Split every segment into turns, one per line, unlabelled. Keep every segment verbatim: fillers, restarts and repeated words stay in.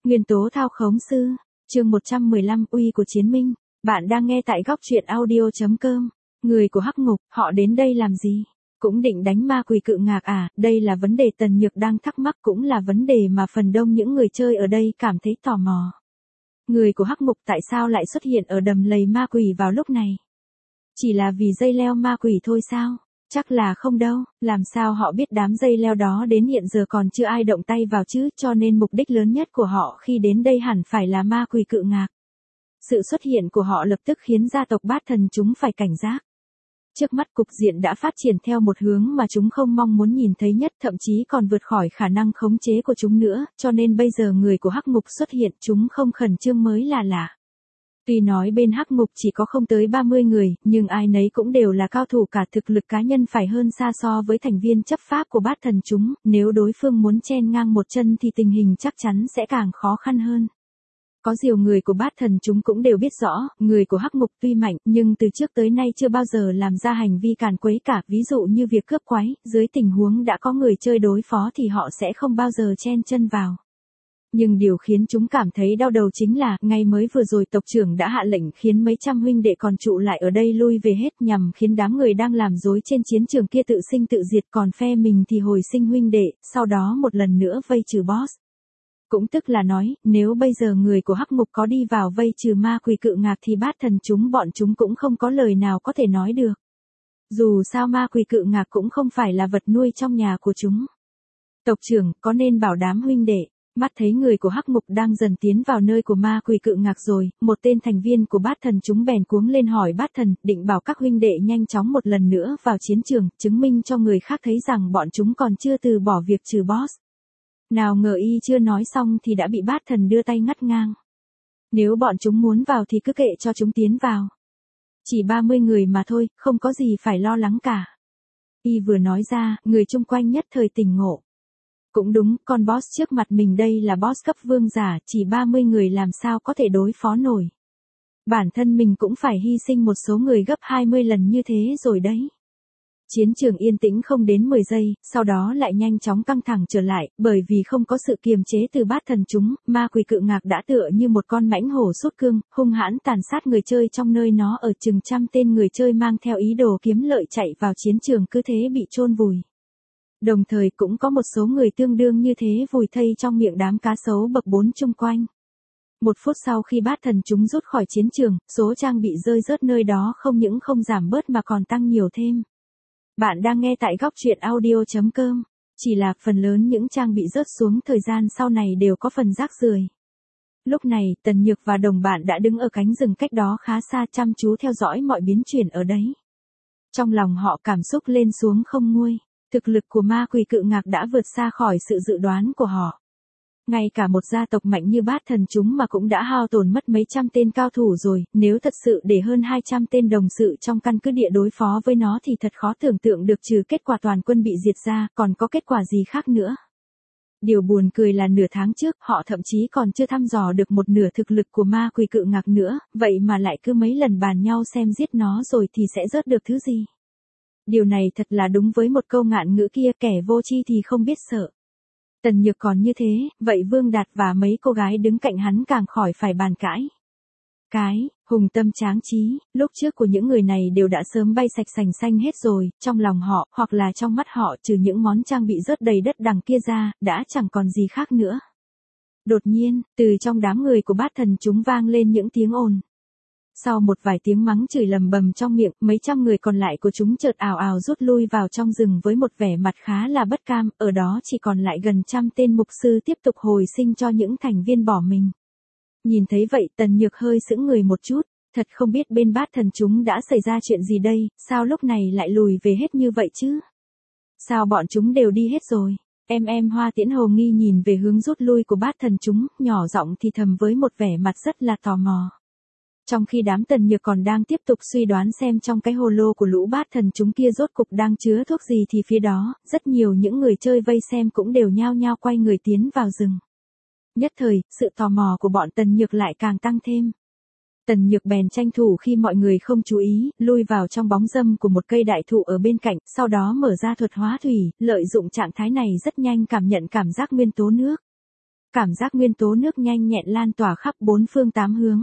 Nguyên tố thao khống sư, chương một trăm mười lăm uy của chiến minh. Bạn đang nghe tại góc truyện audio chấm com. Người của Hắc Ngục, họ đến đây làm gì? Cũng định đánh ma quỷ cự ngạc à? Đây là vấn đề Tần Nhược đang thắc mắc, cũng là vấn đề mà phần đông những người chơi ở đây cảm thấy tò mò. Người của Hắc Ngục tại sao lại xuất hiện ở đầm lầy ma quỷ vào lúc này? Chỉ là vì dây leo ma quỷ thôi sao? Chắc là không đâu, làm sao họ biết đám dây leo đó đến hiện giờ còn chưa ai động tay vào chứ, cho nên mục đích lớn nhất của họ khi đến đây hẳn phải là ma quỷ cự ngạc. Sự xuất hiện của họ lập tức khiến gia tộc Bát Thần chúng phải cảnh giác. Trước mắt cục diện đã phát triển theo một hướng mà chúng không mong muốn nhìn thấy nhất, thậm chí còn vượt khỏi khả năng khống chế của chúng nữa, cho nên bây giờ người của Hắc Ngục xuất hiện chúng không khẩn trương mới là lạ. Tuy nói bên Hắc Ngục chỉ có không tới ba mươi người, nhưng ai nấy cũng đều là cao thủ, cả thực lực cá nhân phải hơn xa so với thành viên chấp pháp của Bát Thần chúng, nếu đối phương muốn chen ngang một chân thì tình hình chắc chắn sẽ càng khó khăn hơn. Có điều người của Bát Thần chúng cũng đều biết rõ, người của Hắc Ngục tuy mạnh, nhưng từ trước tới nay chưa bao giờ làm ra hành vi càn quấy cả, ví dụ như việc cướp quái, dưới tình huống đã có người chơi đối phó thì họ sẽ không bao giờ chen chân vào. Nhưng điều khiến chúng cảm thấy đau đầu chính là, ngay mới vừa rồi tộc trưởng đã hạ lệnh khiến mấy trăm huynh đệ còn trụ lại ở đây lui về hết, nhằm khiến đám người đang làm rối trên chiến trường kia tự sinh tự diệt, còn phe mình thì hồi sinh huynh đệ, sau đó một lần nữa vây trừ boss. Cũng tức là nói, nếu bây giờ người của Hắc Ngục có đi vào vây trừ ma quỷ cự ngạc thì Bát Thần chúng bọn chúng cũng không có lời nào có thể nói được. Dù sao ma quỷ cự ngạc cũng không phải là vật nuôi trong nhà của chúng. Tộc trưởng, có nên bảo đám huynh đệ. Mắt thấy người của Hắc Ngục đang dần tiến vào nơi của ma quỷ cự ngạc rồi, một tên thành viên của Bát Thần chúng bèn cuống lên hỏi Bát Thần, định bảo các huynh đệ nhanh chóng một lần nữa vào chiến trường, chứng minh cho người khác thấy rằng bọn chúng còn chưa từ bỏ việc trừ boss. Nào ngờ y chưa nói xong thì đã bị Bát Thần đưa tay ngắt ngang. Nếu bọn chúng muốn vào thì cứ kệ cho chúng tiến vào. Chỉ ba mươi người mà thôi, không có gì phải lo lắng cả. Y vừa nói ra, người chung quanh nhất thời tỉnh ngộ. Cũng đúng, con boss trước mặt mình đây là boss cấp vương giả, chỉ ba mươi người làm sao có thể đối phó nổi. Bản thân mình cũng phải hy sinh một số người gấp hai mươi lần như thế rồi đấy. Chiến trường yên tĩnh không đến mười giây, sau đó lại nhanh chóng căng thẳng trở lại, bởi vì không có sự kiềm chế từ Bát Thần chúng, ma quỷ cự ngạc đã tựa như một con mãnh hổ sốt cương, hung hãn tàn sát người chơi trong nơi nó ở, chừng trăm tên người chơi mang theo ý đồ kiếm lợi chạy vào chiến trường cứ thế bị chôn vùi. Đồng thời cũng có một số người tương đương như thế vùi thây trong miệng đám cá sấu bậc bốn chung quanh. Một phút sau khi Bát Thần chúng rút khỏi chiến trường, số trang bị rơi rớt nơi đó không những không giảm bớt mà còn tăng nhiều thêm. Bạn đang nghe tại góc truyện audio chấm com. Chỉ là phần lớn những trang bị rớt xuống thời gian sau này đều có phần rác rưởi. Lúc này, Tần Nhược và đồng bạn đã đứng ở cánh rừng cách đó khá xa chăm chú theo dõi mọi biến chuyển ở đấy. Trong lòng họ cảm xúc lên xuống không nguôi. Thực lực của ma quỷ cự ngạc đã vượt xa khỏi sự dự đoán của họ. Ngay cả một gia tộc mạnh như Bát Thần chúng mà cũng đã hao tổn mất mấy trăm tên cao thủ rồi, nếu thật sự để hơn hai trăm tên đồng sự trong căn cứ địa đối phó với nó thì thật khó tưởng tượng được, trừ kết quả toàn quân bị diệt ra, còn có kết quả gì khác nữa. Điều buồn cười là nửa tháng trước, họ thậm chí còn chưa thăm dò được một nửa thực lực của ma quỷ cự ngạc nữa, vậy mà lại cứ mấy lần bàn nhau xem giết nó rồi thì sẽ rớt được thứ gì. Điều này thật là đúng với một câu ngạn ngữ kia, kẻ vô tri thì không biết sợ. Tần Nhược còn như thế, vậy Vương Đạt và mấy cô gái đứng cạnh hắn càng khỏi phải bàn cãi. Cái, hùng tâm tráng trí, lúc trước của những người này đều đã sớm bay sạch sành xanh hết rồi, trong lòng họ, hoặc là trong mắt họ, trừ những món trang bị rớt đầy đất đằng kia ra, đã chẳng còn gì khác nữa. Đột nhiên, từ trong đám người của Bát Thần chúng vang lên những tiếng ồn. Sau một vài tiếng mắng chửi lầm bầm trong miệng, mấy trăm người còn lại của chúng chợt ào ào rút lui vào trong rừng với một vẻ mặt khá là bất cam, ở đó chỉ còn lại gần trăm tên mục sư tiếp tục hồi sinh cho những thành viên bỏ mình. Nhìn thấy vậy Tần Nhược hơi sững người một chút, thật không biết bên Bát Thần chúng đã xảy ra chuyện gì đây, sao lúc này lại lùi về hết như vậy chứ? Sao bọn chúng đều đi hết rồi? Em em Hoa Tiễn hồ nghi nhìn về hướng rút lui của Bát Thần chúng, nhỏ giọng thì thầm với một vẻ mặt rất là tò mò. Trong khi đám Tần Nhược còn đang tiếp tục suy đoán xem trong cái hồ lô của lũ Bát Thần chúng kia rốt cục đang chứa thuốc gì thì phía đó, rất nhiều những người chơi vây xem cũng đều nhao nhao quay người tiến vào rừng. Nhất thời, sự tò mò của bọn Tần Nhược lại càng tăng thêm. Tần Nhược bèn tranh thủ khi mọi người không chú ý, lui vào trong bóng râm của một cây đại thụ ở bên cạnh, sau đó mở ra thuật hóa thủy, lợi dụng trạng thái này rất nhanh cảm nhận cảm giác nguyên tố nước. cảm giác nguyên tố nước nhanh nhẹn lan tỏa khắp bốn phương tám hướng.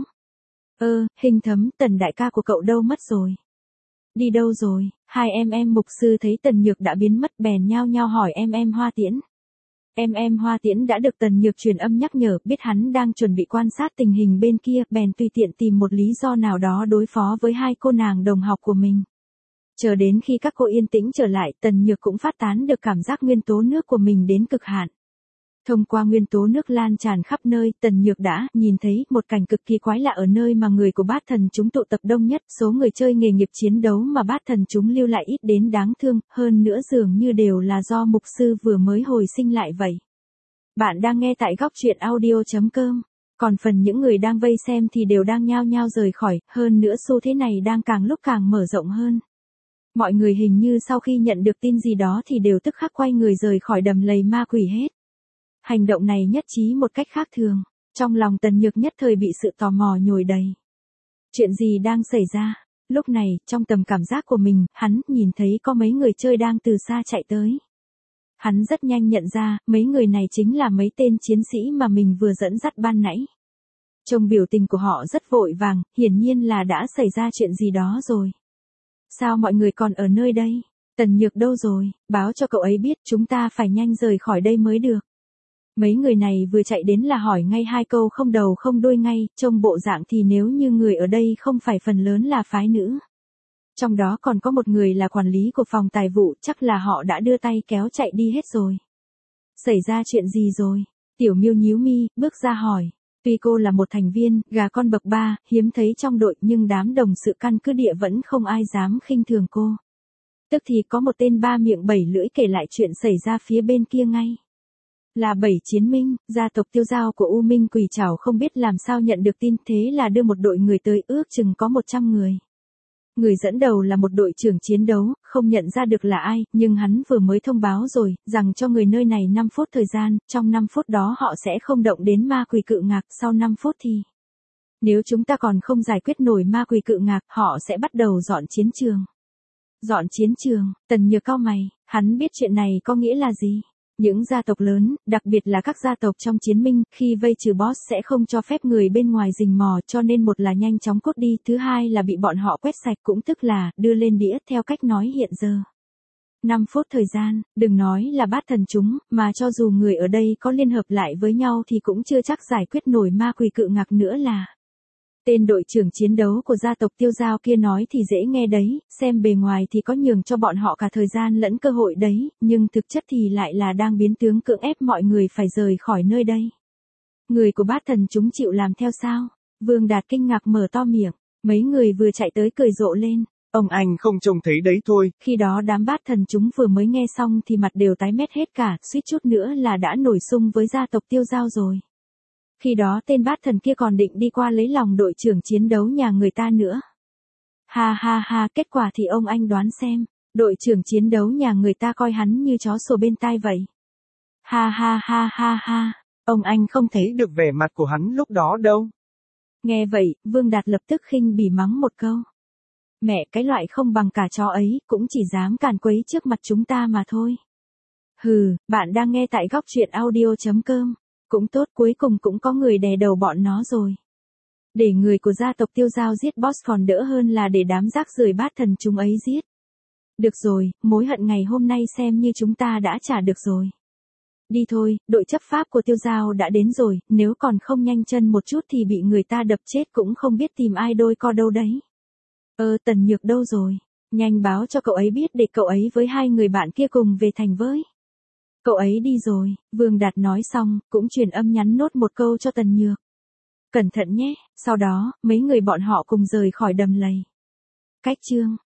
Ơ, Hình Thấm, Tần đại ca của cậu đâu mất rồi? Đi đâu rồi? Hai em em mục sư thấy Tần Nhược đã biến mất bèn nhao nhao hỏi em em Hoa Tiễn. Em em Hoa Tiễn đã được Tần Nhược truyền âm nhắc nhở, biết hắn đang chuẩn bị quan sát tình hình bên kia, bèn tùy tiện tìm một lý do nào đó đối phó với hai cô nàng đồng học của mình. Chờ đến khi các cô yên tĩnh trở lại, Tần Nhược cũng phát tán được cảm giác nguyên tố nước của mình đến cực hạn. Thông qua nguyên tố nước lan tràn khắp nơi, Tần Nhược đã nhìn thấy một cảnh cực kỳ quái lạ ở nơi mà người của bát thần chúng tụ tập đông nhất, số người chơi nghề nghiệp chiến đấu mà bát thần chúng lưu lại ít đến đáng thương, hơn nữa dường như đều là do mục sư vừa mới hồi sinh lại vậy. Bạn đang nghe tại góc truyện audio chấm com, còn phần những người đang vây xem thì đều đang nhao nhao rời khỏi, hơn nữa xu thế này đang càng lúc càng mở rộng hơn. Mọi người hình như sau khi nhận được tin gì đó thì đều tức khắc quay người rời khỏi đầm lầy ma quỷ hết. Hành động này nhất trí một cách khác thường, trong lòng Tần Nhược nhất thời bị sự tò mò nhồi đầy. Chuyện gì đang xảy ra? Lúc này, trong tầm cảm giác của mình, hắn nhìn thấy có mấy người chơi đang từ xa chạy tới. Hắn rất nhanh nhận ra, mấy người này chính là mấy tên chiến sĩ mà mình vừa dẫn dắt ban nãy. Trông biểu tình của họ rất vội vàng, hiển nhiên là đã xảy ra chuyện gì đó rồi. Sao mọi người còn ở nơi đây? Tần Nhược đâu rồi? Báo cho cậu ấy biết chúng ta phải nhanh rời khỏi đây mới được. Mấy người này vừa chạy đến là hỏi ngay hai câu không đầu không đuôi ngay, trông bộ dạng thì nếu như người ở đây không phải phần lớn là phái nữ. Trong đó còn có một người là quản lý của phòng tài vụ, chắc là họ đã đưa tay kéo chạy đi hết rồi. Xảy ra chuyện gì rồi? Tiểu Miêu nhíu mi, bước ra hỏi. Tuy cô là một thành viên, gà con bậc ba, hiếm thấy trong đội nhưng đám đồng sự căn cứ địa vẫn không ai dám khinh thường cô. Tức thì có một tên ba miệng bảy lưỡi kể lại chuyện xảy ra phía bên kia ngay. Là Bảy Chiến Minh, gia tộc tiêu dao của U Minh Quỷ Trảo không biết làm sao nhận được tin, thế là đưa một đội người tới, ước chừng có một trăm người. Người dẫn đầu là một đội trưởng chiến đấu, không nhận ra được là ai, nhưng hắn vừa mới thông báo rồi, rằng cho người nơi này năm phút thời gian, trong năm phút đó họ sẽ không động đến ma quỷ cự ngạc, sau năm phút thì... Nếu chúng ta còn không giải quyết nổi ma quỷ cự ngạc, họ sẽ bắt đầu dọn chiến trường. Dọn chiến trường, Tần Nhược cau mày, hắn biết chuyện này có nghĩa là gì? Những gia tộc lớn, đặc biệt là các gia tộc trong chiến minh, khi vây trừ boss sẽ không cho phép người bên ngoài rình mò, cho nên một là nhanh chóng cút đi, thứ hai là bị bọn họ quét sạch, cũng tức là đưa lên đĩa theo cách nói hiện giờ. năm phút thời gian, đừng nói là bát thần chúng, mà cho dù người ở đây có liên hợp lại với nhau thì cũng chưa chắc giải quyết nổi ma quỷ cự ngạc nữa là. Tên đội trưởng chiến đấu của gia tộc tiêu dao kia nói thì dễ nghe đấy, xem bề ngoài thì có nhường cho bọn họ cả thời gian lẫn cơ hội đấy, nhưng thực chất thì lại là đang biến tướng cưỡng ép mọi người phải rời khỏi nơi đây. Người của bát thần chúng chịu làm theo sao? Vương Đạt kinh ngạc mở to miệng, mấy người vừa chạy tới cười rộ lên.
Ông anh không trông thấy đấy thôi.
Khi đó đám bát thần chúng vừa mới nghe xong thì mặt đều tái mét hết cả, suýt chút nữa là đã nổi xung với gia tộc tiêu dao rồi. Khi đó tên bát thần kia còn định đi qua lấy lòng đội trưởng chiến đấu nhà người ta nữa. Ha ha ha, kết quả thì ông anh đoán xem, đội trưởng chiến đấu nhà người ta coi hắn như chó sủa bên tai vậy. Ha ha ha ha ha,
ông anh không thấy được vẻ mặt của hắn lúc đó đâu.
Nghe vậy, Vương Đạt lập tức khinh bỉ mắng một câu. Mẹ, cái loại không bằng cả chó ấy, cũng chỉ dám càn quấy trước mặt chúng ta mà thôi. Hừ, bạn đang nghe tại góc truyện audio chấm com. Cũng tốt, cuối cùng cũng có người đè đầu bọn nó rồi. Để người của gia tộc tiêu dao giết boss còn đỡ hơn là để đám rác rưởi bát thần chúng ấy giết. Được rồi, mối hận ngày hôm nay xem như chúng ta đã trả được rồi. Đi thôi, đội chấp pháp của tiêu dao đã đến rồi, nếu còn không nhanh chân một chút thì bị người ta đập chết cũng không biết tìm ai đôi co đâu đấy. Ơ Tần Nhược đâu rồi? Nhanh báo cho cậu ấy biết để cậu ấy với hai người bạn kia cùng về thành với. Cậu ấy đi rồi, Vương Đạt nói xong, cũng truyền âm nhắn nốt một câu cho Tần Nhược. Cẩn thận nhé, sau đó, mấy người bọn họ cùng rời khỏi đầm lầy. Cách chương